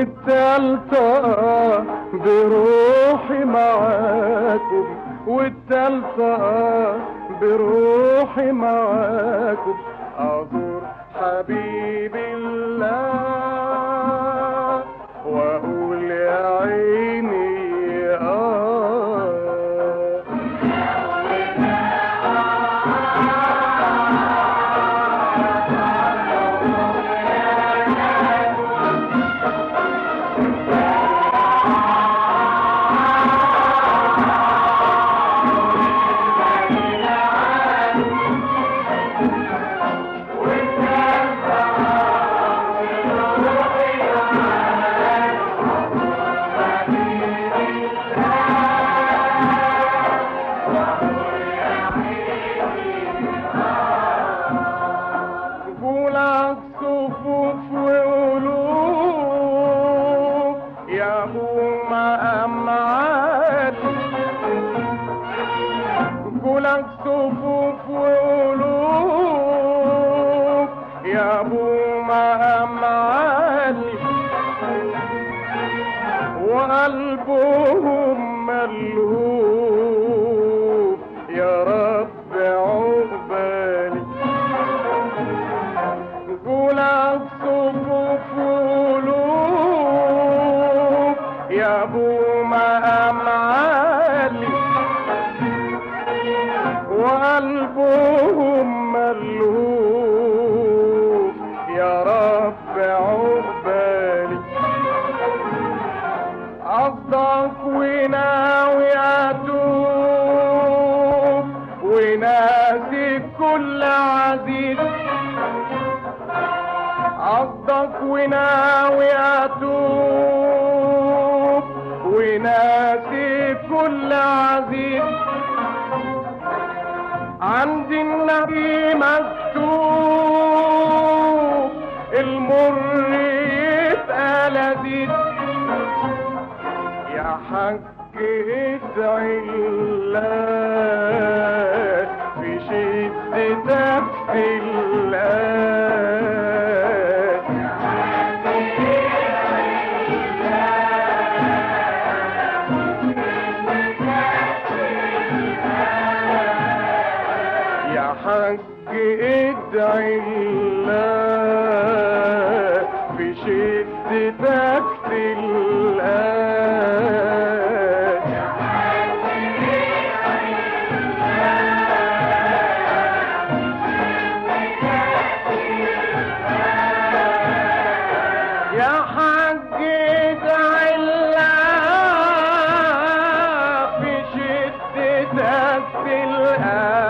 والتالتة بروحي معاكم، والتالتة بروحي معاكم أزور حبيب الله وأقول يا عيني لك صفوف وقلوب يا ابو معالي وقلبهم ملهوب يا رب عقبالي. قولك صفوف وقلوب يا ابو معالي وقلبهم ملهوب يا رب عقبالي. قصدك وناوي اتوب وناسي كل عزيز، قصدك وناوي اتوب وناسي كل عزيز. عند النبي مكتوب المر يبقى لذيذ. يا حاج ادعي الله في شدتك في الله. يا حاج ادعي الله يا حاج ادعي الله في شدتك في الله. يا حاج ادعي الله يا حاج ادعي الله في شدتك في الله.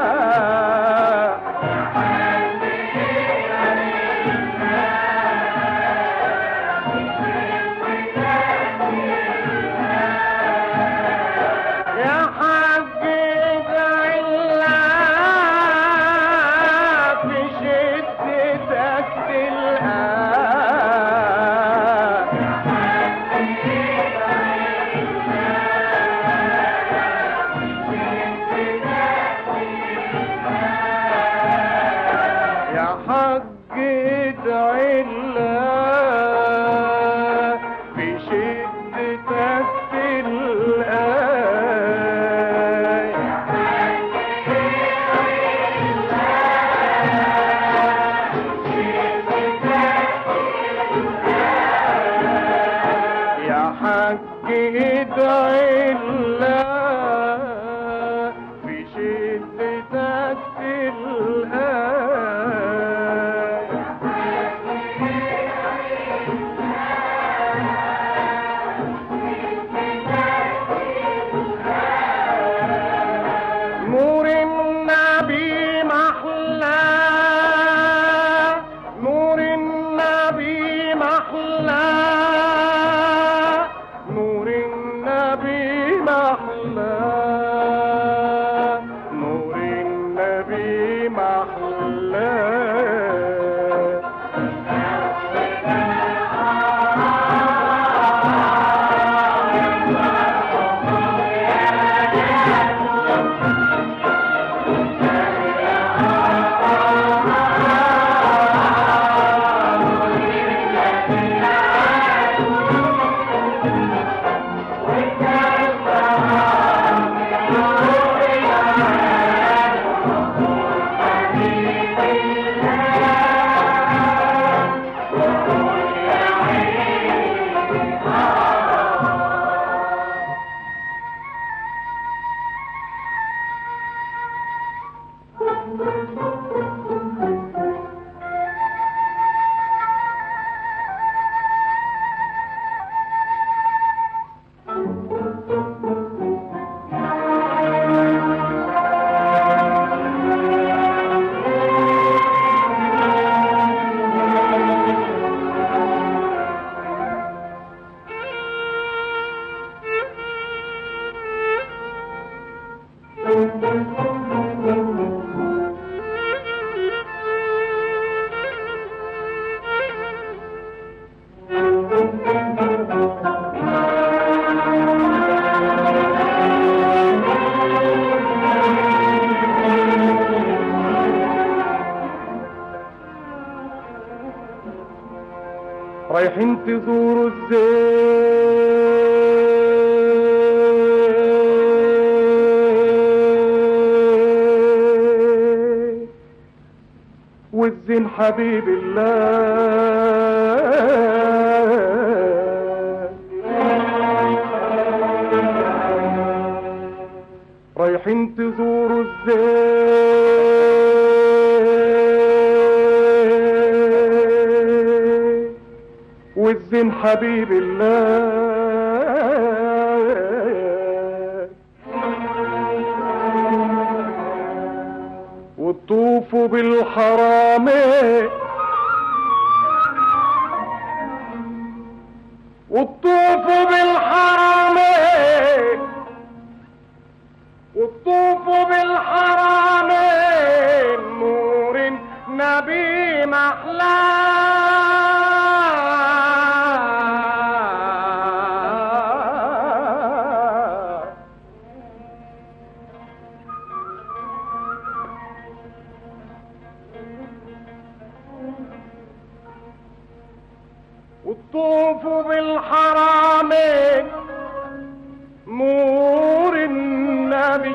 ادعي الله في شدتك في الله. نور النبي محلى، نور النبي محلى، نور النبي محلى، نور النبي محلى. رايحين تزوروا الزين والزين حبيب الله، رايحين تزوروا الزين والزين حبيب الله، وتطوفوا بالحرامين وتطوفوا بالحرامين وتطوفوا بالحرامين نور النبي محلاه. وتطوفوا بالحرامين نور النبي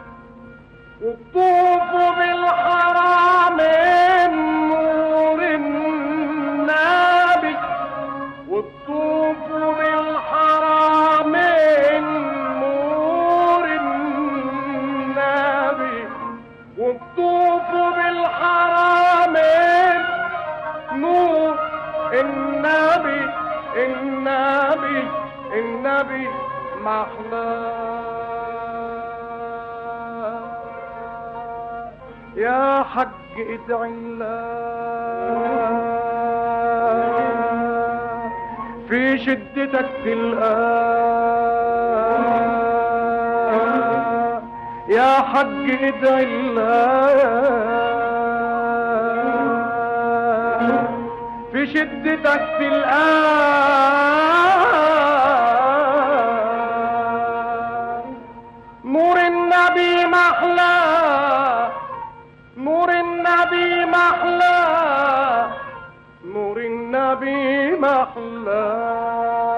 وتطوفوا بالحرامين نور النبي وتطوفوا بالحرامين نور النبي وتطوفوا بالحرامين نور النبي النبي النبي محلاه. يا حج ادعي الله في شدتك تلقاه، يا حج ادعي الله في شدتك تلقاه. نور النبي محلاه نور النبي محلاه نور النبي محلاه.